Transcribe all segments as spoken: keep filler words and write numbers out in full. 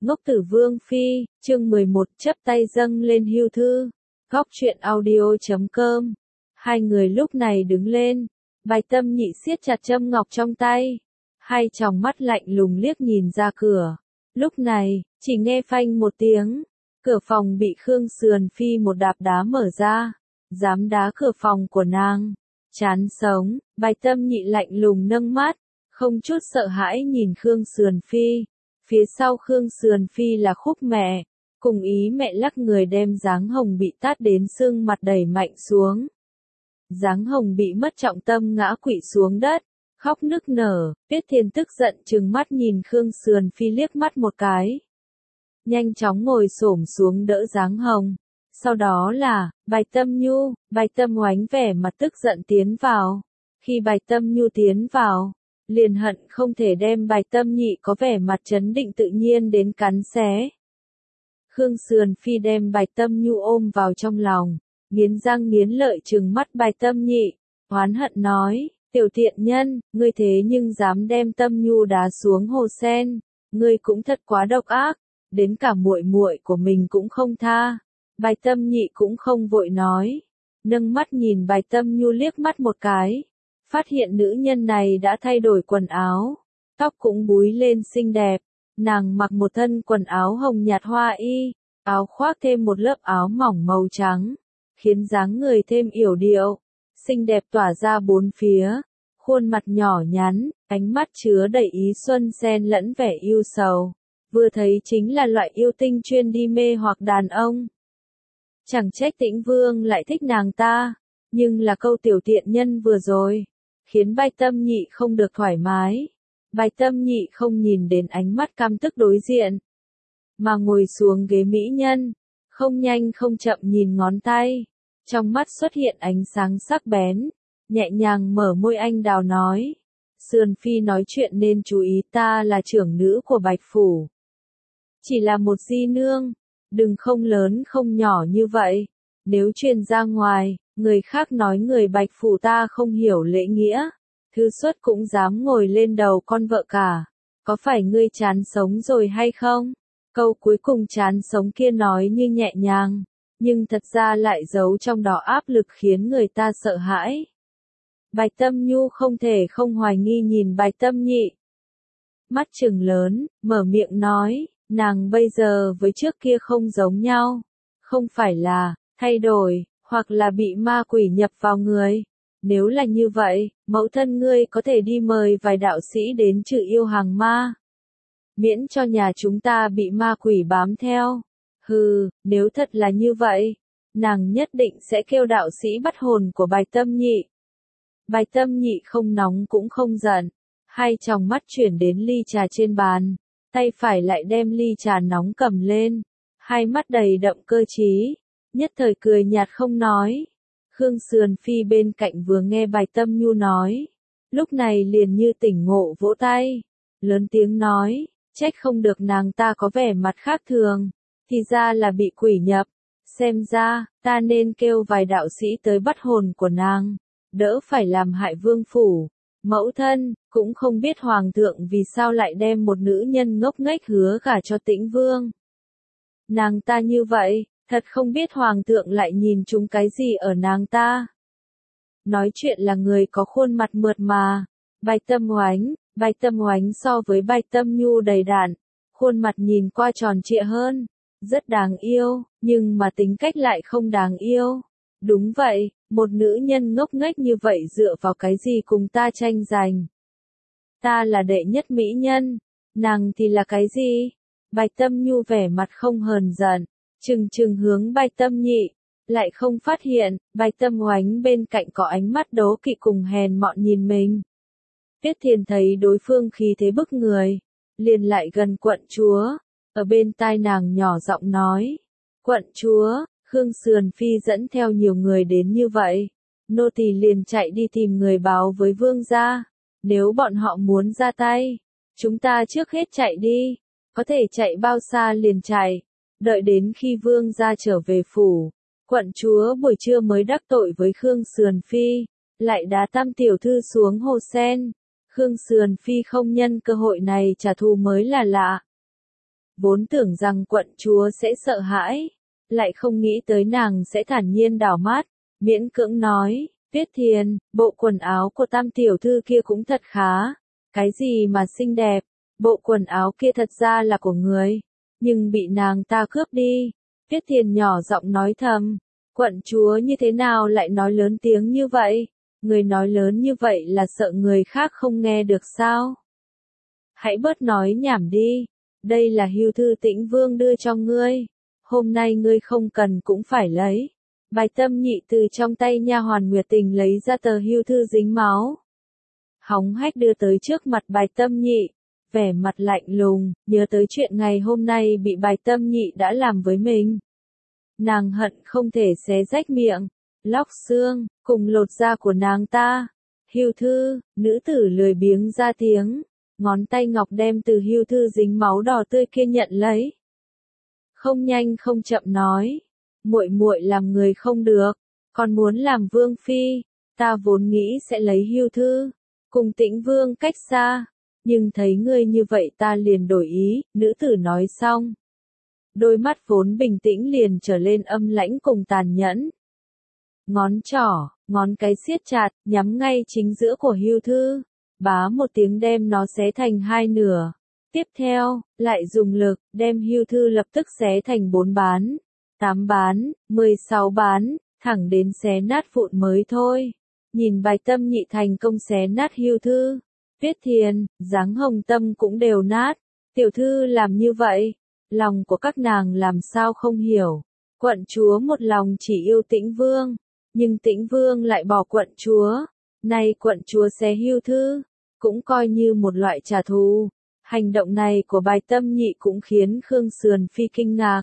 Ngốc Tử Vương Phi, chương mười một, chấp tay dâng lên hưu thư. Góc truyện audio chấm com. Hai người lúc này đứng lên, Bạch Tâm Nhị siết chặt châm ngọc trong tay, hai tròng mắt lạnh lùng liếc nhìn ra cửa. Lúc này, chỉ nghe phanh một tiếng, cửa phòng bị Khương Sườn Phi một đạp đá mở ra, dám đá cửa phòng của nàng. Chán sống, Bạch Tâm Nhị lạnh lùng nâng mắt, không chút sợ hãi nhìn Khương Sườn Phi. Phía sau Khương Sườn Phi là Khúc mẹ, cùng ý mẹ lắc người đem Giáng Hồng bị tát đến sưng mặt đẩy mạnh xuống. Giáng Hồng bị mất trọng tâm ngã quỵ xuống đất, khóc nức nở. Tiết Thiên tức giận trừng mắt nhìn Khương Sườn Phi liếc mắt một cái, nhanh chóng ngồi xổm xuống đỡ Giáng Hồng. Sau đó là Bạch Tâm Nhu. Bạch Tâm Oánh vẻ mặt tức giận tiến vào. Khi Bạch Tâm Nhu tiến vào, liền hận không thể đem Bạch Tâm Nhị có vẻ mặt trấn định tự nhiên đến cắn xé. Khương Sườn Phi đem Bạch Tâm Nhu ôm vào trong lòng, nghiến răng nghiến lợi trừng mắt Bạch Tâm Nhị, oán hận nói: "Tiểu tiện nhân, ngươi thế nhưng dám đem Tâm Nhu đá xuống hồ sen, ngươi cũng thật quá độc ác, đến cả muội muội của mình cũng không tha." Bạch Tâm Nhị cũng không vội nói, nâng mắt nhìn Bạch Tâm Nhu liếc mắt một cái. Phát hiện nữ nhân này đã thay đổi quần áo, tóc cũng búi lên xinh đẹp, nàng mặc một thân quần áo hồng nhạt hoa y, áo khoác thêm một lớp áo mỏng màu trắng, khiến dáng người thêm yểu điệu, xinh đẹp tỏa ra bốn phía, khuôn mặt nhỏ nhắn, ánh mắt chứa đầy ý xuân xen lẫn vẻ yêu sầu, vừa thấy chính là loại yêu tinh chuyên đi mê hoặc đàn ông. Chẳng trách Tĩnh Vương lại thích nàng ta, nhưng là câu tiểu tiện nhân vừa rồi khiến Bạch Tâm Nhị không được thoải mái. Bạch Tâm Nhị không nhìn đến ánh mắt căm tức đối diện, mà ngồi xuống ghế mỹ nhân, không nhanh không chậm nhìn ngón tay, trong mắt xuất hiện ánh sáng sắc bén, nhẹ nhàng mở môi anh đào nói: "Sườn Phi nói chuyện nên chú ý, ta là trưởng nữ của Bạch Phủ, chỉ là một di nương, đừng không lớn không nhỏ như vậy, nếu truyền ra ngoài, người khác nói người Bạch Phủ ta không hiểu lễ nghĩa, thư xuất cũng dám ngồi lên đầu con vợ cả, có phải ngươi chán sống rồi hay không?" Câu cuối cùng chán sống kia nói như nhẹ nhàng, nhưng thật ra lại giấu trong đó áp lực khiến người ta sợ hãi. Bạch Tâm Nhu không thể không hoài nghi nhìn Bạch Tâm Nhị, mắt trừng lớn, mở miệng nói: "Nàng bây giờ với trước kia không giống nhau, không phải là thay đổi, hoặc là bị ma quỷ nhập vào người. Nếu là như vậy, mẫu thân ngươi có thể đi mời vài đạo sĩ đến trừ yêu hàng ma, miễn cho nhà chúng ta bị ma quỷ bám theo." Hừ, nếu thật là như vậy, nàng nhất định sẽ kêu đạo sĩ bắt hồn của Bạch Tâm Nhị. Bạch Tâm Nhị không nóng cũng không giận, hai tròng mắt chuyển đến ly trà trên bàn, tay phải lại đem ly trà nóng cầm lên, hai mắt đầy đậm cơ trí, nhất thời cười nhạt không nói. Khương Sườn Phi bên cạnh vừa nghe Bạch Tâm Nhu nói, lúc này liền như tỉnh ngộ vỗ tay, lớn tiếng nói: "Trách không được nàng ta có vẻ mặt khác thường, thì ra là bị quỷ nhập, xem ra, ta nên kêu vài đạo sĩ tới bắt hồn của nàng, đỡ phải làm hại vương phủ." Mẫu thân, cũng không biết hoàng thượng vì sao lại đem một nữ nhân ngốc nghếch hứa gả cho Tĩnh Vương. Nàng ta như vậy, thật không biết hoàng thượng lại nhìn chúng cái gì ở nàng ta. Nói chuyện là người có khuôn mặt mượt mà, Bạch Tâm Oánh, Bạch Tâm Oánh so với Bạch Tâm Nhu đầy đặn, khuôn mặt nhìn qua tròn trịa hơn, rất đáng yêu, nhưng mà tính cách lại không đáng yêu. Đúng vậy, một nữ nhân ngốc nghếch như vậy dựa vào cái gì cùng ta tranh giành? Ta là đệ nhất mỹ nhân, nàng thì là cái gì? Bạch Tâm Nhu vẻ mặt không hờn giận, trừng trừng hướng Bạch Tâm Nhị, lại không phát hiện, Bạch Tâm Oánh bên cạnh có ánh mắt đố kỵ cùng hèn mọn nhìn mình. Tiết Thiên thấy đối phương khí thế bức người, liền lại gần quận chúa, ở bên tai nàng nhỏ giọng nói: "Quận chúa, Khương Sườn Phi dẫn theo nhiều người đến như vậy, nô tỳ liền chạy đi tìm người báo với vương gia, nếu bọn họ muốn ra tay, chúng ta trước hết chạy đi, có thể chạy bao xa liền chạy, đợi đến khi vương gia trở về phủ, quận chúa buổi trưa mới đắc tội với Khương Sườn Phi, lại đá tam tiểu thư xuống hồ sen, Khương Sườn Phi không nhân cơ hội này trả thù mới là lạ." vốn tưởng rằng quận chúa sẽ sợ hãi, lại không nghĩ tới nàng sẽ thản nhiên đảo mắt, miễn cưỡng nói, Tuyết Thiền, bộ quần áo của tam tiểu thư kia cũng thật khá, cái gì mà xinh đẹp, bộ quần áo kia thật ra là của người, nhưng bị nàng ta cướp đi. Tuyết Thiền nhỏ giọng nói thầm, quận chúa như thế nào lại nói lớn tiếng như vậy, người nói lớn như vậy là sợ người khác không nghe được sao? Hãy bớt nói nhảm đi, đây là hưu thư Tĩnh Vương đưa cho ngươi, hôm nay ngươi không cần cũng phải lấy. Bài Tâm Nhị từ trong tay nha hoàn Nguyệt Tình lấy ra tờ hưu thư dính máu, hóng hách đưa tới trước mặt Bài Tâm Nhị, vẻ mặt lạnh lùng, nhớ tới chuyện ngày hôm nay bị Bài Tâm Nhị đã làm với mình. Nàng hận không thể xé rách miệng, lóc xương, cùng lột da của nàng ta. Hưu thư, nữ tử lười biếng ra tiếng, ngón tay ngọc đem từ hưu thư dính máu đỏ tươi kia nhận lấy. Không nhanh không chậm nói, muội muội làm người không được, còn muốn làm vương phi, ta vốn nghĩ sẽ lấy hưu thư, cùng Tĩnh Vương cách xa, nhưng thấy ngươi như vậy ta liền đổi ý, nữ tử nói xong. Đôi mắt vốn bình tĩnh liền trở lên âm lãnh cùng tàn nhẫn. Ngón trỏ, ngón cái siết chặt, nhắm ngay chính giữa của hưu thư, bá một tiếng đem nó xé thành hai nửa. Tiếp theo, lại dùng lực, đem hưu thư lập tức xé thành bốn bán, tám bán, mười sáu bán, thẳng đến xé nát vụn mới thôi. Nhìn Bài Tâm Nhị thành công xé nát hưu thư, Tuyết Thiền, dáng hồng tâm cũng đều nát. Tiểu thư làm như vậy, lòng của các nàng làm sao không hiểu. Quận chúa một lòng chỉ yêu Tĩnh Vương, nhưng Tĩnh Vương lại bỏ quận chúa. Nay quận chúa xé hưu thư, cũng coi như một loại trả thù. Hành động này của Bài Tâm Nhị cũng khiến Khương Sườn Phi kinh ngạc.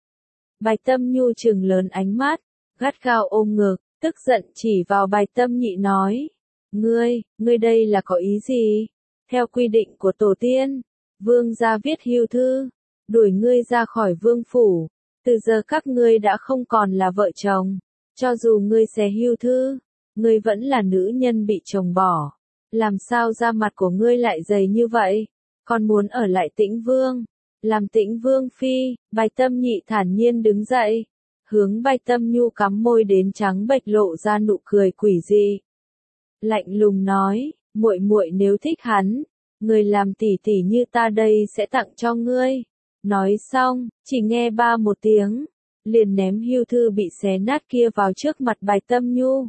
Bài Tâm Nhu trừng lớn ánh mắt, gắt gao ôm ngực, tức giận chỉ vào Bài Tâm Nhị nói. Ngươi, ngươi đây là có ý gì? Theo quy định của tổ tiên, vương gia viết hưu thư, đuổi ngươi ra khỏi vương phủ, từ giờ các ngươi đã không còn là vợ chồng, cho dù ngươi xé hưu thư, ngươi vẫn là nữ nhân bị chồng bỏ, làm sao da mặt của ngươi lại dày như vậy, còn muốn ở lại Tĩnh Vương, làm Tĩnh Vương phi. Bài Tâm Nhị thản nhiên đứng dậy, hướng Bài Tâm Nhu cắm môi đến trắng bệch lộ ra nụ cười quỷ dị. Lạnh lùng nói, muội muội nếu thích hắn, người làm tỷ tỷ như ta đây sẽ tặng cho ngươi. Nói xong, chỉ nghe ba một tiếng, liền ném hưu thư bị xé nát kia vào trước mặt Bài Tâm Nhu.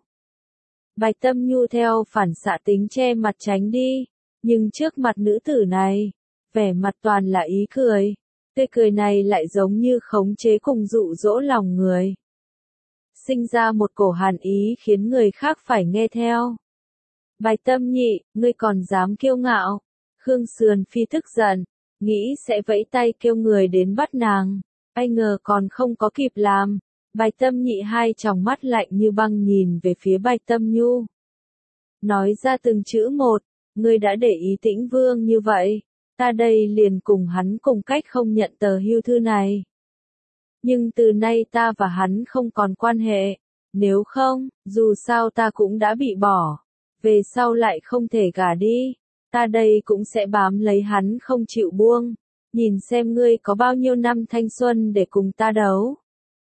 Bài Tâm Nhu theo phản xạ tính che mặt tránh đi, nhưng trước mặt nữ tử này, vẻ mặt toàn là ý cười, tươi cười này lại giống như khống chế cùng dụ dỗ lòng người. Sinh ra một cổ hàn ý khiến người khác phải nghe theo. Bài Tâm Nhị, ngươi còn dám kiêu ngạo. Khương Sườn Phi tức giận, nghĩ sẽ vẫy tay kêu người đến bắt nàng, ai ngờ còn không có kịp làm. Bài Tâm Nhị hai tròng mắt lạnh như băng nhìn về phía Bài Tâm Nhu. Nói ra từng chữ một, ngươi đã để ý Tĩnh Vương như vậy, ta đây liền cùng hắn cùng cách không nhận tờ hưu thư này. Nhưng từ nay ta và hắn không còn quan hệ, nếu không, dù sao ta cũng đã bị bỏ, về sau lại không thể gả đi, ta đây cũng sẽ bám lấy hắn không chịu buông, nhìn xem ngươi có bao nhiêu năm thanh xuân để cùng ta đấu.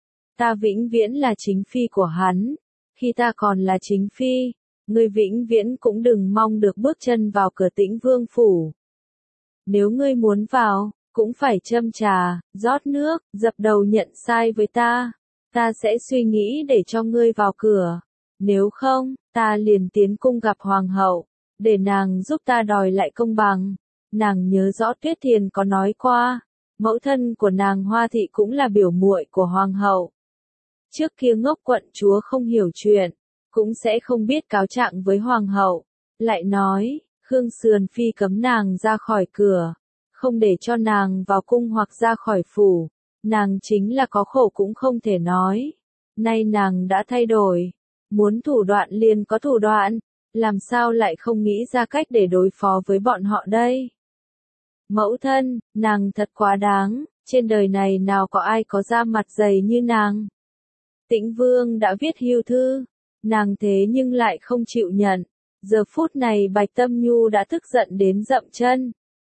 Ta vĩnh viễn là chính phi của hắn, khi ta còn là chính phi, ngươi vĩnh viễn cũng đừng mong được bước chân vào cửa Tĩnh Vương phủ. Nếu ngươi muốn vào, cũng phải châm trà, rót nước, dập đầu nhận sai với ta, ta sẽ suy nghĩ để cho ngươi vào cửa. Nếu không, ta liền tiến cung gặp hoàng hậu, để nàng giúp ta đòi lại công bằng. Nàng nhớ rõ Tuyết Thiền có nói qua, mẫu thân của nàng Hoa Thị cũng là biểu muội của hoàng hậu. Trước kia ngốc quận chúa không hiểu chuyện, cũng sẽ không biết cáo trạng với hoàng hậu. Lại nói, Khương Sườn Phi cấm nàng ra khỏi cửa, không để cho nàng vào cung hoặc ra khỏi phủ. Nàng chính là có khổ cũng không thể nói. Nay nàng đã thay đổi, muốn thủ đoạn liền có thủ đoạn, làm sao lại không nghĩ ra cách để đối phó với bọn họ đây? Mẫu thân, nàng thật quá đáng, trên đời này nào có ai có da mặt dày như nàng. Tĩnh Vương đã viết hưu thư, nàng thế nhưng lại không chịu nhận. Giờ phút này Bạch Tâm Nhu đã tức giận đến dậm chân.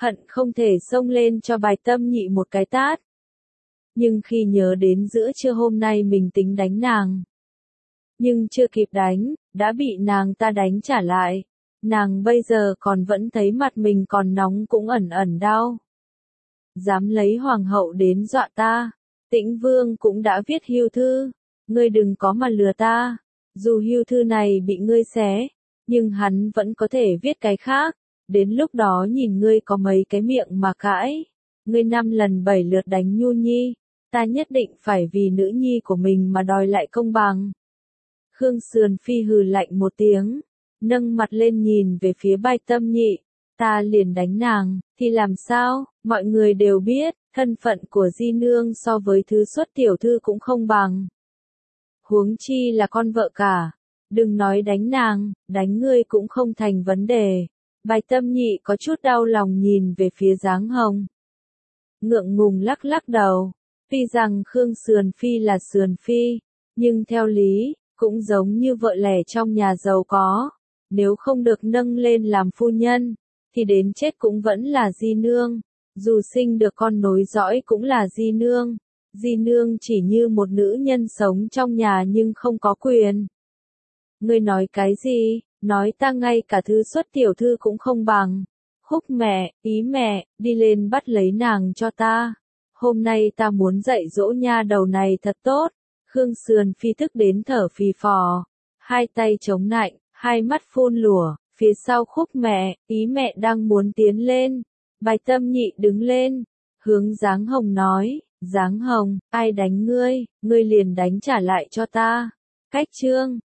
hận không thể xông lên cho Bài Tâm Nhị một cái tát. Nhưng khi nhớ đến giữa trưa hôm nay mình tính đánh nàng, nhưng chưa kịp đánh, đã bị nàng ta đánh trả lại. Nàng bây giờ còn vẫn thấy mặt mình còn nóng cũng ẩn ẩn đau. Dám lấy hoàng hậu đến dọa ta. Tĩnh Vương cũng đã viết hưu thư. Ngươi đừng có mà lừa ta. Dù hưu thư này bị ngươi xé, nhưng hắn vẫn có thể viết cái khác. Đến lúc đó nhìn ngươi có mấy cái miệng mà cãi. Ngươi năm lần bảy lượt đánh Nhu Nhi. Ta nhất định phải vì nữ nhi của mình mà đòi lại công bằng. Khương Sườn Phi hừ lạnh một tiếng, nâng mặt lên nhìn về phía Bài Tâm Nhị. Ta liền đánh nàng, thì làm sao, mọi người đều biết, thân phận của Di Nương so với Thứ Xuất tiểu thư cũng không bằng. Huống chi là con vợ cả, đừng nói đánh nàng, đánh ngươi cũng không thành vấn đề. Bài Tâm Nhị có chút đau lòng nhìn về phía Giáng Hồng. Ngượng ngùng lắc lắc đầu, tuy rằng Khương Sườn Phi là Sườn Phi, nhưng theo lý, cũng giống như vợ lẽ trong nhà giàu có, nếu không được nâng lên làm phu nhân, thì đến chết cũng vẫn là Di Nương, dù sinh được con nối dõi cũng là Di Nương. Di Nương chỉ như một nữ nhân sống trong nhà nhưng không có quyền. Ngươi nói cái gì, nói ta ngay cả Thứ Xuất tiểu thư cũng không bằng. Khúc mẹ, ý mẹ, đi lên bắt lấy nàng cho ta. Hôm nay ta muốn dạy dỗ nha đầu này thật tốt. Khương Sườn Phi thức đến thở phì phò, hai tay chống nạnh, hai mắt phun lửa, phía sau Khúc mẹ, ý mẹ đang muốn tiến lên. Bài Tâm Nhị đứng lên, hướng Giáng Hồng nói, Giáng Hồng, ai đánh ngươi, ngươi liền đánh trả lại cho ta. Cách chương